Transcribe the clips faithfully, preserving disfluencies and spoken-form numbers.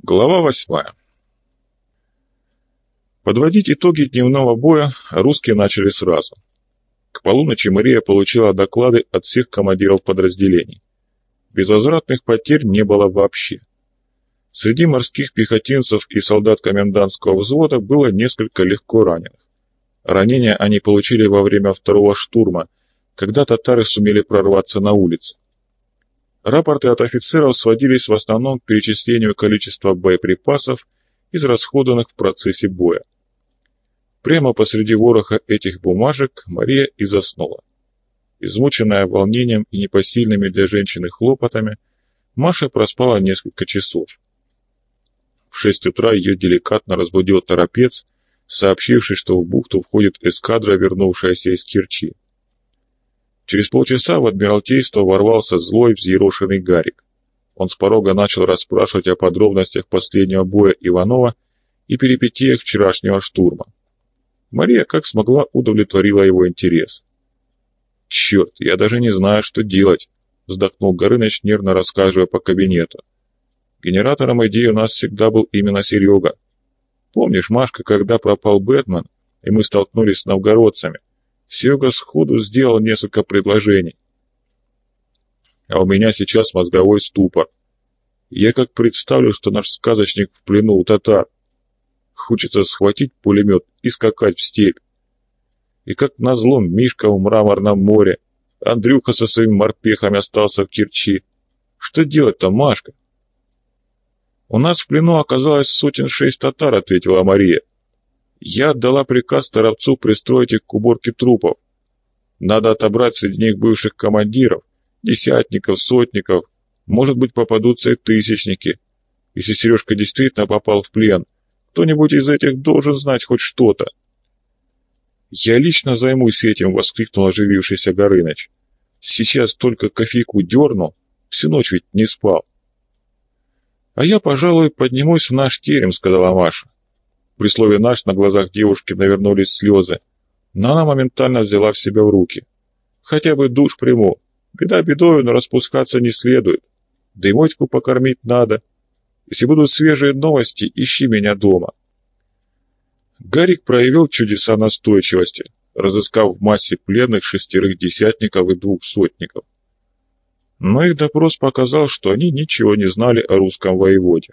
Глава восьмая. Подводить итоги дневного боя русские начали сразу. К полуночи Мария получила доклады от всех командиров подразделений. Безвозвратных потерь не было вообще. Среди морских пехотинцев и солдат комендантского взвода было несколько легко раненых. Ранения они получили во время второго штурма, когда татары сумели прорваться на улицы. Рапорты от офицеров сводились в основном к перечислению количества боеприпасов, израсходованных в процессе боя. Прямо посреди вороха этих бумажек Мария и заснула. Измученная волнением и непосильными для женщины хлопотами, Маша проспала несколько часов. В шесть утра ее деликатно разбудил торопец, сообщивший, что в бухту входит эскадра, вернувшаяся из Керчи. Через полчаса в Адмиралтейство ворвался злой, взъерошенный Гарик. Он с порога начал расспрашивать о подробностях последнего боя Иванова и перипетиях вчерашнего штурма. Мария как смогла удовлетворила его интерес. «Черт, я даже не знаю, что делать», — вздохнул Горыныч, нервно рассказывая по кабинету. «Генератором идеи у нас всегда был именно Серега. Помнишь, Машка, когда пропал Бэтмен, и мы столкнулись с новгородцами? Серега сходу сделал несколько предложений. А у меня сейчас мозговой ступор. Я как представлю, что наш сказочник в плену у татар. Хочется схватить пулемет и скакать в степь. И как назло Мишка в Мраморном море, Андрюха со своими морпехами остался в Керчи. Что делать-то, Машка?» «У нас в плену оказалось сотен шесть татар», — ответила Мария. «Я отдала приказ Торопцу пристроить их к уборке трупов. Надо отобрать среди них бывших командиров, десятников, сотников, может быть, попадутся и тысячники. Если Сережка действительно попал в плен, кто-нибудь из этих должен знать хоть что-то». «Я лично займусь этим», — воскликнул оживившийся Горыныч. «Сейчас только кофейку дерну, всю ночь ведь не спал». «А я, пожалуй, поднимусь в наш терем», — сказала Маша. При слове «наш» на глазах девушки навернулись слезы, но она моментально взяла в себя в руки. «Хотя бы душ приму. Беда бедою, но распускаться не следует. Да и Мотьку покормить надо. Если будут свежие новости, ищи меня дома». Гарик проявил чудеса настойчивости, разыскав в массе пленных шестерых десятников и двух сотников. Но их допрос показал, что они ничего не знали о русском воеводе.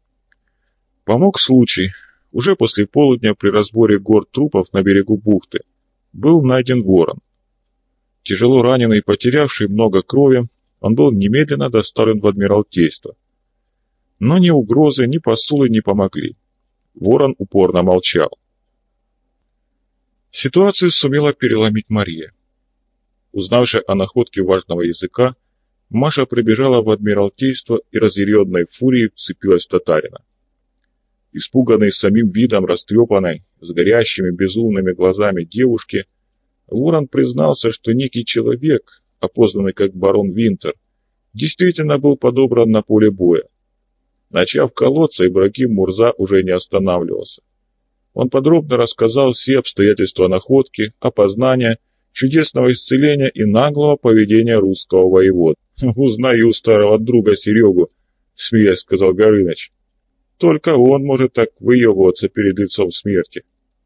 Помог случай. Уже после полудня при разборе гор трупов на берегу бухты был найден ворон. Тяжело раненый и потерявший много крови, он был немедленно доставлен в Адмиралтейство. Но ни угрозы, ни посулы не помогли. Ворон упорно молчал. Ситуацию сумела переломить Мария. Узнавши о находке важного языка, Маша прибежала в Адмиралтейство и разъяренной фурией вцепилась в татарина. Испуганный самим видом растрепанной, с горящими безумными глазами девушки, Ворон признался, что некий человек, опознанный как барон Винтер, действительно был подобран на поле боя. Начав колоться, Ибрагим Мурза уже не останавливался. Он подробно рассказал все обстоятельства находки, опознания, чудесного исцеления и наглого поведения русского воевода. «Узнаю старого друга Серегу», — смеясь сказал Горыныч. «Только он может так выебываться перед лицом смерти».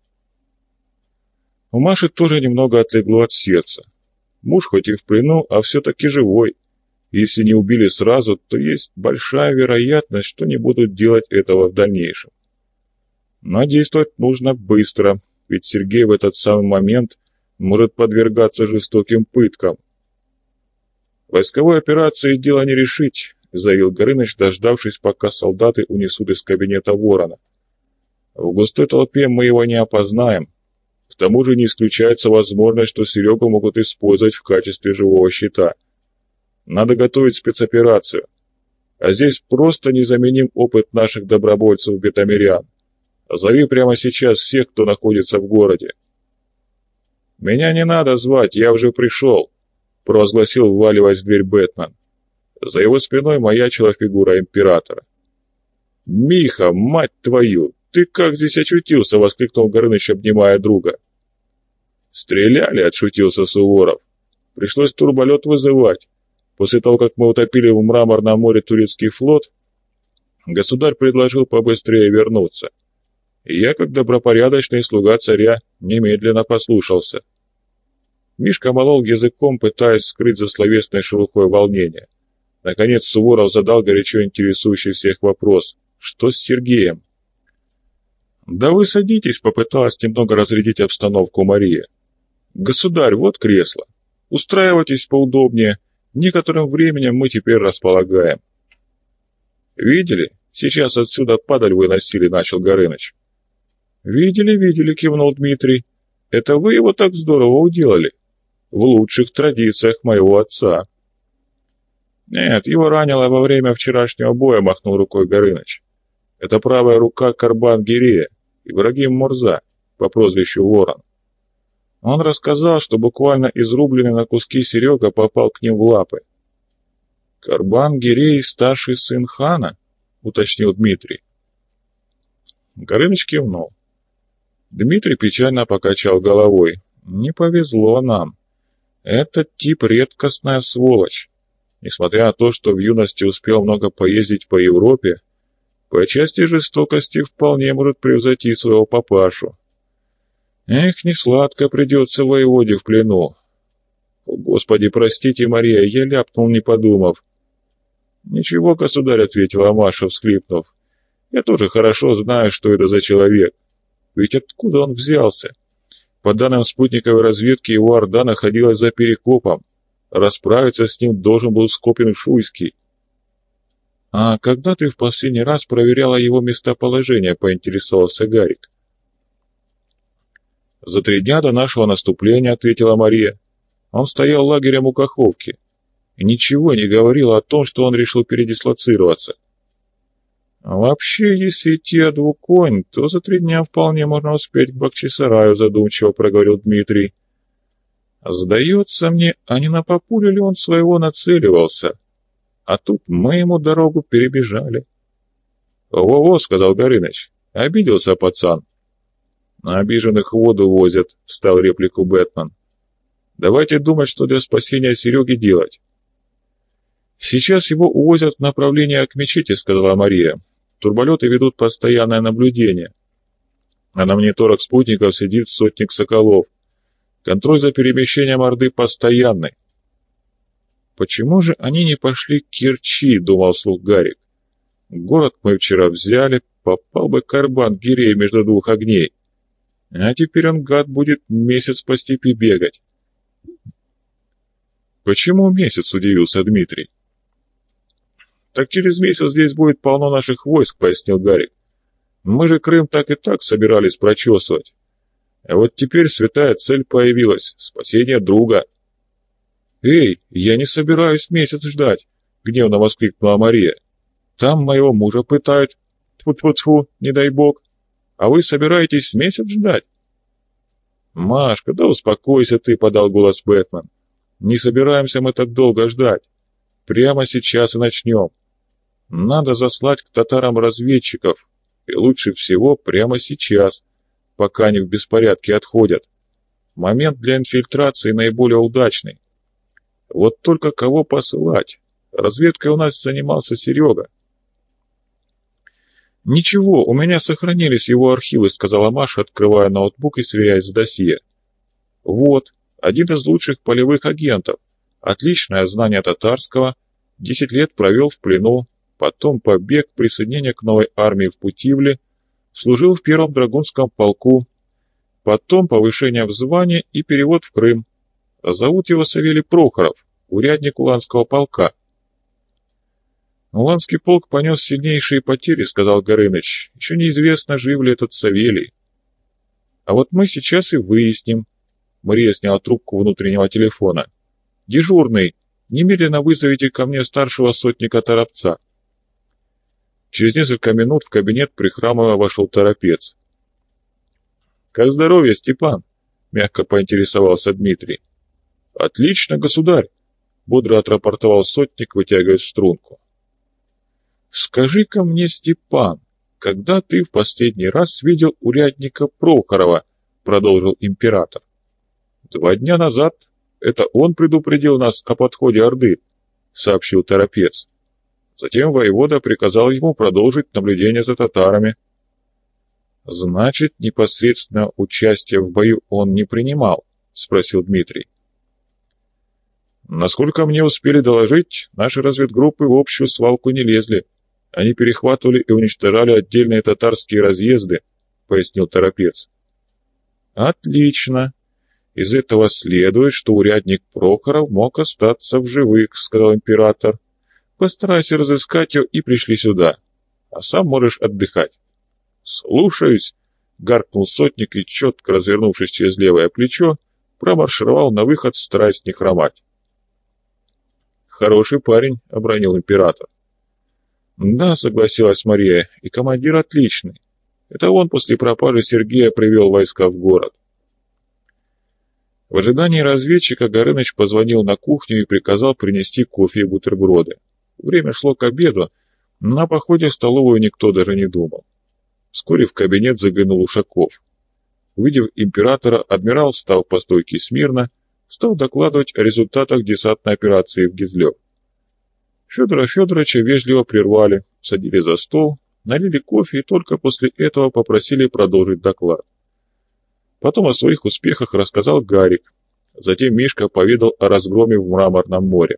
У Маши тоже немного отлегло от сердца. Муж хоть и в плену, а все-таки живой. Если не убили сразу, то есть большая вероятность, что не будут делать этого в дальнейшем. Но действовать нужно быстро, ведь Сергей в этот самый момент может подвергаться жестоким пыткам. «Войсковой операции дело не решить», — заявил Горыныч, дождавшись, пока солдаты унесут из кабинета Ворона. «В густой толпе мы его не опознаем. К тому же не исключается возможность, что Серегу могут использовать в качестве живого щита. Надо готовить спецоперацию. А здесь просто незаменим опыт наших добровольцев-бетамерян. Зови прямо сейчас всех, кто находится в городе». «Меня не надо звать, я уже пришел», — провозгласил, вваливаясь в дверь Бэтмен. За его спиной маячила фигура императора. «Миха, мать твою, ты как здесь очутился?» — воскликнул Горыныч, обнимая друга. «Стреляли», — отшутился Суворов. «Пришлось турболет вызывать. После того, как мы утопили в Мраморном море турецкий флот, Государь предложил побыстрее вернуться. И я, как добропорядочный слуга царя, немедленно послушался. Мишка молол языком, пытаясь скрыть за словесной шелухой волнение. Наконец Суворов задал горячо интересующий всех вопрос: что с Сергеем? «Да вы садитесь», — попыталась немного разрядить обстановку Мария. «Государь, вот кресло. Устраивайтесь поудобнее. Некоторым временем мы теперь располагаем». «Видели? Сейчас отсюда падаль выносили», — начал Горыныч. «Видели, видели», — кивнул Дмитрий. «Это вы его так здорово уделали. В лучших традициях моего отца». «Нет, его ранило во время вчерашнего боя», — махнул рукой Горыныч. «Это правая рука Карбан-Гирея, Ибрагим Мурза, по прозвищу Ворон. Он рассказал, что буквально изрубленный на куски Серега попал к ним в лапы». «Карбан-Гирей — старший сын хана?» — уточнил Дмитрий. Горыныч кивнул. Дмитрий печально покачал головой. «Не повезло нам. Этот тип — редкостная сволочь. Несмотря на то, что в юности успел много поездить по Европе, по части жестокости вполне может превзойти своего папашу. Эх, несладко придется воеводе в плену. О, Господи, простите, Мария, я ляпнул, не подумав». «Ничего, государь», — ответила Маша, всхлипнув. «Я тоже хорошо знаю, что это за человек. Ведь откуда он взялся? По данным спутниковой разведки, его орда находилась за Перекопом. Расправиться с ним должен был Скопин-Шуйский». «А когда ты в последний раз проверяла его местоположение?» — поинтересовался Гарик. «За три дня до нашего наступления», — ответила Мария. «Он стоял лагерем у Каховки и ничего не говорил о том, что он решил передислоцироваться». «Вообще, если идти о двух конь, то за три дня вполне можно успеть к Бахчисараю», — задумчиво проговорил Дмитрий. «Сдается мне, а не на Папулю ли он своего нацеливался? А тут мы ему дорогу перебежали». «Во-во», — сказал Горыныч, — «обиделся пацан». «Обиженных в воду возят», — встал реплику Бэтмен. «Давайте думать, что для спасения Сереги делать». «Сейчас его увозят в направлении к мечети», — сказала Мария. «Турболеты ведут постоянное наблюдение. А на мониторах спутников сидит сотник Соколов. Контроль за перемещением Орды постоянный». «Почему же они не пошли к Керчи?» — думал вслух Гарик. «Город мы вчера взяли, попал бы Карбан-Гирей между двух огней. А теперь он, гад, будет месяц по степи бегать». «Почему месяц?» — удивился Дмитрий. «Так через месяц здесь будет полно наших войск», — пояснил Гарик. «Мы же Крым так и так собирались прочесывать. А вот теперь святая цель появилась — спасение друга». «Эй, я не собираюсь месяц ждать», — гневно воскликнула Мария. «Там моего мужа пытают. Тьфу-тьфу-тьфу, не дай бог. А вы собираетесь месяц ждать?» «Машка, да успокойся ты», — подал голос Бэтмен. «Не собираемся мы так долго ждать. Прямо сейчас и начнем. Надо заслать к татарам разведчиков, и лучше всего прямо сейчас, пока они в беспорядке отходят. Момент для инфильтрации наиболее удачный. Вот только кого посылать? Разведкой у нас занимался Серега». «Ничего, у меня сохранились его архивы», — сказала Маша, открывая ноутбук и сверяясь с досье. «Вот, один из лучших полевых агентов. Отличное знание татарского, десять лет провел в плену, потом побег, присоединение к новой армии в Путивле, служил в первом драгунском полку, потом повышение в звании и перевод в Крым. Зовут его Савелий Прохоров, урядник Уланского полка». «Уланский полк понес сильнейшие потери», — сказал Горыныч. «Еще неизвестно, жив ли этот Савелий». «А вот мы сейчас и выясним». Мария сняла трубку внутреннего телефона. «Дежурный, немедленно вызовите ко мне старшего сотника Торопца». Через несколько минут в кабинет, прихрамывая, вошел Торопец. «Как здоровье, Степан?» — мягко поинтересовался Дмитрий. «Отлично, государь!» — бодро отрапортовал сотник, вытягивая струнку. «Скажи-ка мне, Степан, когда ты в последний раз видел урядника Прохорова?» — продолжил император. «Два дня назад. Это он предупредил нас о подходе Орды», — сообщил Торопец. Затем воевода приказал ему продолжить наблюдение за татарами. «Значит, непосредственно участие в бою он не принимал?» — спросил Дмитрий. «Насколько мне успели доложить, наши разведгруппы в общую свалку не лезли. Они перехватывали и уничтожали отдельные татарские разъезды», — пояснил Торопец. «Отлично. Из этого следует, что урядник Прохоров мог остаться в живых», — сказал император. «Постарайся разыскать его и пришли сюда, а сам можешь отдыхать». «Слушаюсь», — гаркнул сотник и, четко развернувшись через левое плечо, промаршировал на выход, стараясь не хромать. «Хороший парень», — обронил император. «Да», — согласилась Мария, — «и командир отличный. Это он после пропажи Сергея привел войска в город». В ожидании разведчика Горыныч позвонил на кухню и приказал принести кофе и бутерброды. Время шло к обеду, но о походе в столовую никто даже не думал. Вскоре в кабинет заглянул Ушаков. Увидев императора, адмирал встал по стойке смирно, стал докладывать о результатах десантной операции в Гизлёв. Федора Федоровича вежливо прервали, садили за стол, налили кофе и только после этого попросили продолжить доклад. Потом о своих успехах рассказал Гарик, затем Мишка поведал о разгроме в Мраморном море.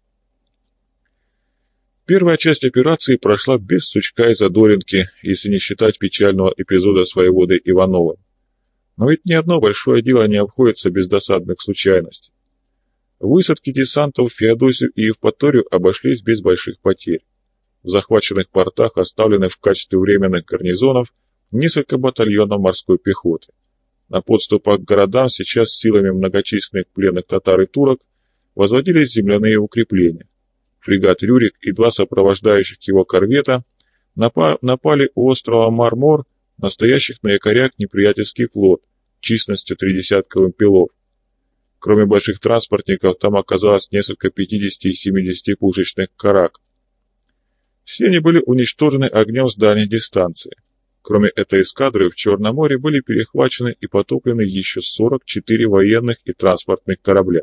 Первая часть операции прошла без сучка и задоринки, если не считать печального эпизода с воеводой Ивановым. Но ведь ни одно большое дело не обходится без досадных случайностей. Высадки десантов в Феодосию и Евпаторию обошлись без больших потерь. В захваченных портах оставлены в качестве временных гарнизонов несколько батальонов морской пехоты. На подступах к городам сейчас силами многочисленных пленных татар и турок возводились земляные укрепления. Фрегат «Рюрик» и два сопровождающих его корвета напали у острова Мармор, настоящих на якорях неприятельский флот, численностью три десятка вымпелов. Кроме больших транспортников, там оказалось несколько пятидесяти и семидесяти пушечных карак. Все они были уничтожены огнем с дальней дистанции. Кроме этой эскадры, в Черном море были перехвачены и потоплены еще сорок четыре военных и транспортных корабля.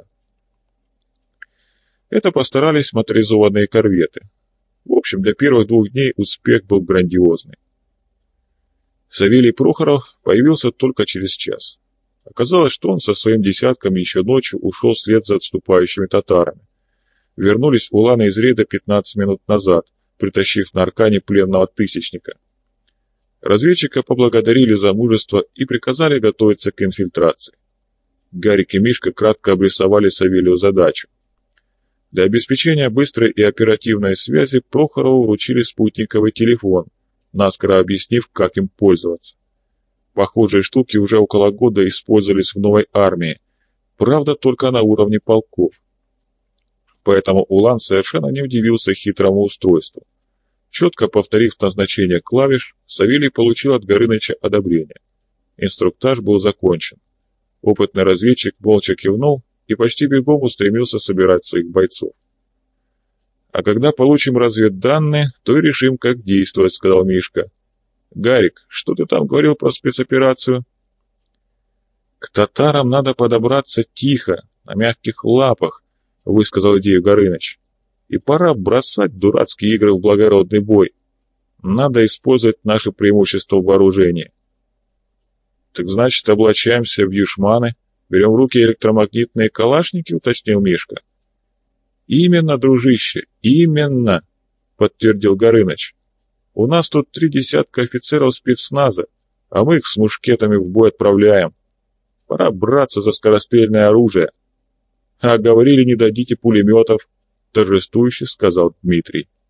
Это постарались моторизованные корветы. В общем, для первых двух дней успех был грандиозный. Савелий Прохоров появился только через час. Оказалось, что он со своим десятком еще ночью ушел вслед за отступающими татарами. Вернулись уланы из рейда пятнадцать минут назад, притащив на аркане пленного тысячника. Разведчика поблагодарили за мужество и приказали готовиться к инфильтрации. Гарик и Мишка кратко обрисовали Савелию задачу. Для обеспечения быстрой и оперативной связи Прохорову вручили спутниковый телефон, наскоро объяснив, как им пользоваться. Похожие штуки уже около года использовались в новой армии, правда, только на уровне полков. Поэтому Улан совершенно не удивился хитрому устройству. Четко повторив назначение клавиш, Савелий получил от Горыныча одобрение. Инструктаж был закончен. Опытный разведчик молча кивнул и почти бегом устремился собирать своих бойцов. «А когда получим разведданные, то и решим, как действовать», — сказал Мишка. «Гарик, что ты там говорил про спецоперацию?» «К татарам надо подобраться тихо, на мягких лапах», — высказал идею Горыныч. «И пора бросать дурацкие игры в благородный бой. Надо использовать наше преимущество в вооружении». «Так значит, облачаемся в юшманы, берем в руки электромагнитные калашники», — уточнил Мишка. «Именно, дружище, именно», — подтвердил Горыныч. «У нас тут три десятка офицеров спецназа, а мы их с мушкетами в бой отправляем. Пора браться за скорострельное оружие». «А говорили, не дадите пулеметов», — торжествующе сказал Дмитрий.